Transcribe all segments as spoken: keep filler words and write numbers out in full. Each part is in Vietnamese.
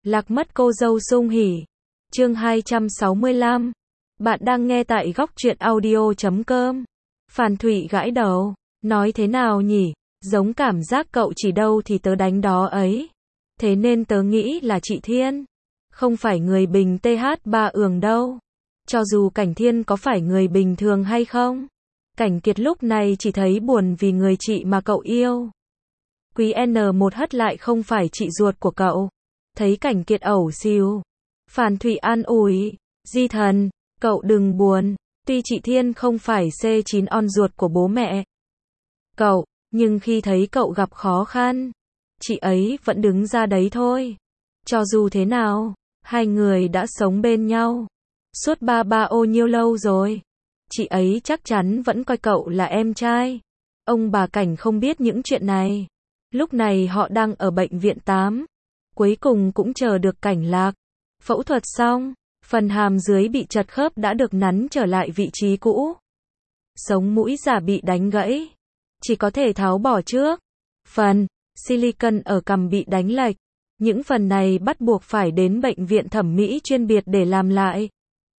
Lạc mất cô dâu Sung Hỉ. Chương hai trăm sáu mươi lăm. Bạn đang nghe tại góc truyện audio chấm com. Phàn Thụy gãi đầu. Nói thế nào nhỉ? Giống cảm giác cậu chỉ đâu thì tớ đánh đó ấy. Thế nên tớ nghĩ là chị Thiên. Không phải người bình tê hát ba ường đâu. Cho dù Cảnh Thiên có phải người bình thường hay không. Cảnh Kiệt lúc này chỉ thấy buồn vì người chị mà cậu yêu. Quý N một hất lại không phải chị ruột của cậu. Thấy Cảnh Kiệt ẩu xìu. Phàn Thụy an ủi. Di thần, cậu đừng buồn. Tuy chị Thiên không phải C chín on ruột của bố mẹ cậu, nhưng khi thấy cậu gặp khó khăn, chị ấy vẫn đứng ra đấy thôi. Cho dù thế nào, hai người đã sống bên nhau suốt ba ba ô nhiêu lâu rồi. Chị ấy chắc chắn vẫn coi cậu là em trai. Ông bà Cảnh không biết những chuyện này. Lúc này họ đang ở bệnh viện tám. Cuối cùng cũng chờ được Cảnh Lạc. Phẫu thuật xong, phần hàm dưới bị chật khớp đã được nắn trở lại vị trí cũ. Sống mũi giả bị đánh gãy, chỉ có thể tháo bỏ trước. Phần silicon ở cằm bị đánh lệch. Những phần này bắt buộc phải đến bệnh viện thẩm mỹ chuyên biệt để làm lại.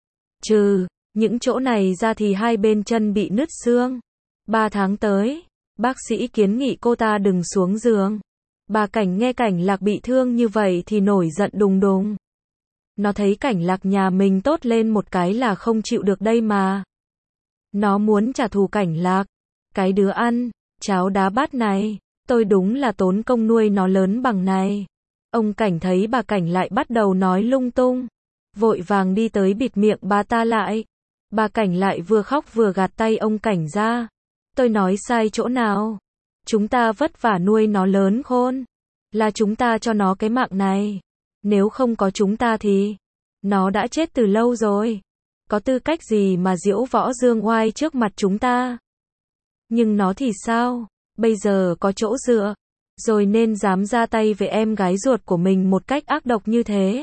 Trừ những chỗ này ra thì hai bên chân bị nứt xương. Ba tháng tới, bác sĩ kiến nghị cô ta đừng xuống giường. Bà Cảnh nghe Cảnh Lạc bị thương như vậy thì nổi giận đùng đùng. Nó thấy Cảnh Lạc nhà mình tốt lên một cái là không chịu được đây mà. Nó muốn trả thù Cảnh Lạc. Cái đứa ăn cháo đá bát này, tôi đúng là tốn công nuôi nó lớn bằng này. Ông Cảnh thấy bà Cảnh lại bắt đầu nói lung tung, vội vàng đi tới bịt miệng bà ta lại. Bà Cảnh lại vừa khóc vừa gạt tay ông Cảnh ra. Tôi nói sai chỗ nào? Chúng ta vất vả nuôi nó lớn khôn. Là chúng ta cho nó cái mạng này. Nếu không có chúng ta thì nó đã chết từ lâu rồi. Có tư cách gì mà diễu võ dương oai trước mặt chúng ta? Nhưng nó thì sao? Bây giờ có chỗ dựa rồi nên dám ra tay với em gái ruột của mình một cách ác độc như thế.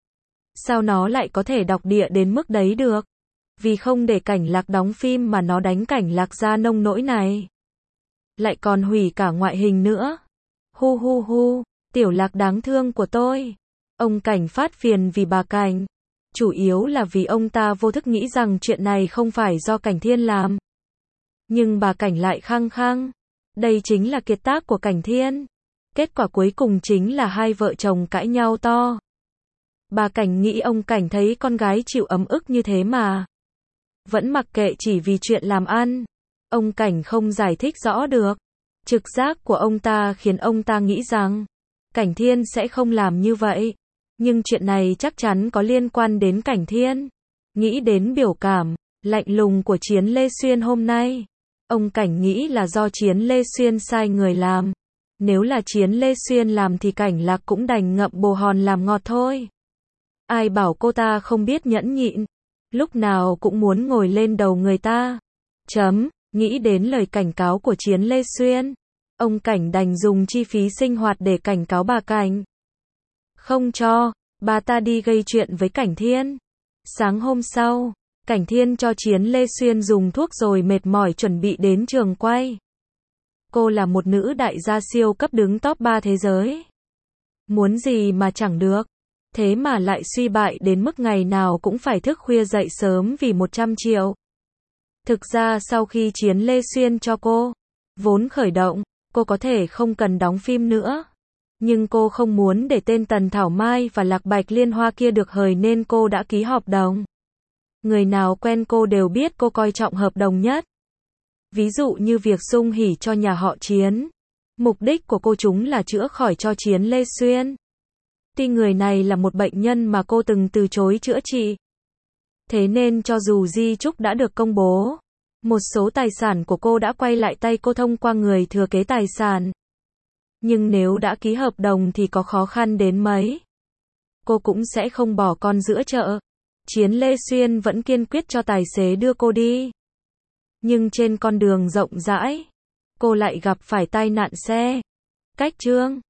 Sao nó lại có thể độc địa đến mức đấy được? Vì không để Cảnh Lạc đóng phim mà nó đánh Cảnh Lạc ra nông nỗi này. Lại còn hủy cả ngoại hình nữa. Hu hu hu, Tiểu Lạc đáng thương của tôi. Ông Cảnh phát phiền vì bà Cảnh. Chủ yếu là vì ông ta vô thức nghĩ rằng chuyện này không phải do Cảnh Thiên làm. Nhưng bà Cảnh lại khăng khăng. Đây chính là kiệt tác của Cảnh Thiên. Kết quả cuối cùng chính là hai vợ chồng cãi nhau to. Bà Cảnh nghĩ ông Cảnh thấy con gái chịu ấm ức như thế mà vẫn mặc kệ chỉ vì chuyện làm ăn. Ông Cảnh không giải thích rõ được. Trực giác của ông ta khiến ông ta nghĩ rằng Cảnh Thiên sẽ không làm như vậy. Nhưng chuyện này chắc chắn có liên quan đến Cảnh Thiên. Nghĩ đến biểu cảm lạnh lùng của Chiến Lê Xuyên hôm nay, ông Cảnh nghĩ là do Chiến Lê Xuyên sai người làm. Nếu là Chiến Lê Xuyên làm thì Cảnh Lạc cũng đành ngậm bồ hòn làm ngọt thôi. Ai bảo cô ta không biết nhẫn nhịn, lúc nào cũng muốn ngồi lên đầu người ta. Chấm, nghĩ đến lời cảnh cáo của Chiến Lê Xuyên, ông Cảnh đành dùng chi phí sinh hoạt để cảnh cáo bà Cảnh. Không cho bà ta đi gây chuyện với Cảnh Thiên. Sáng hôm sau, Cảnh Thiên cho Chiến Lê Xuyên dùng thuốc rồi mệt mỏi chuẩn bị đến trường quay. Cô là một nữ đại gia siêu cấp đứng top ba thế giới. Muốn gì mà chẳng được. Thế mà lại suy bại đến mức ngày nào cũng phải thức khuya dậy sớm vì một trăm triệu. Thực ra sau khi Chiến Lê Xuyên cho cô vốn khởi động, cô có thể không cần đóng phim nữa. Nhưng cô không muốn để tên Tần Thảo Mai và Lạc Bạch Liên Hoa kia được hời nên cô đã ký hợp đồng. Người nào quen cô đều biết cô coi trọng hợp đồng nhất. Ví dụ như việc Sung Hỉ cho nhà họ Chiến. Mục đích của cô chúng là chữa khỏi cho Chiến Lê Xuyên. Tuy người này là một bệnh nhân mà cô từng từ chối chữa trị. Thế nên cho dù di chúc đã được công bố, một số tài sản của cô đã quay lại tay cô thông qua người thừa kế tài sản. Nhưng nếu đã ký hợp đồng thì có khó khăn đến mấy, cô cũng sẽ không bỏ con giữa chợ. Chiến Lê Xuyên vẫn kiên quyết cho tài xế đưa cô đi. Nhưng trên con đường rộng rãi, cô lại gặp phải tai nạn xe. Cách chương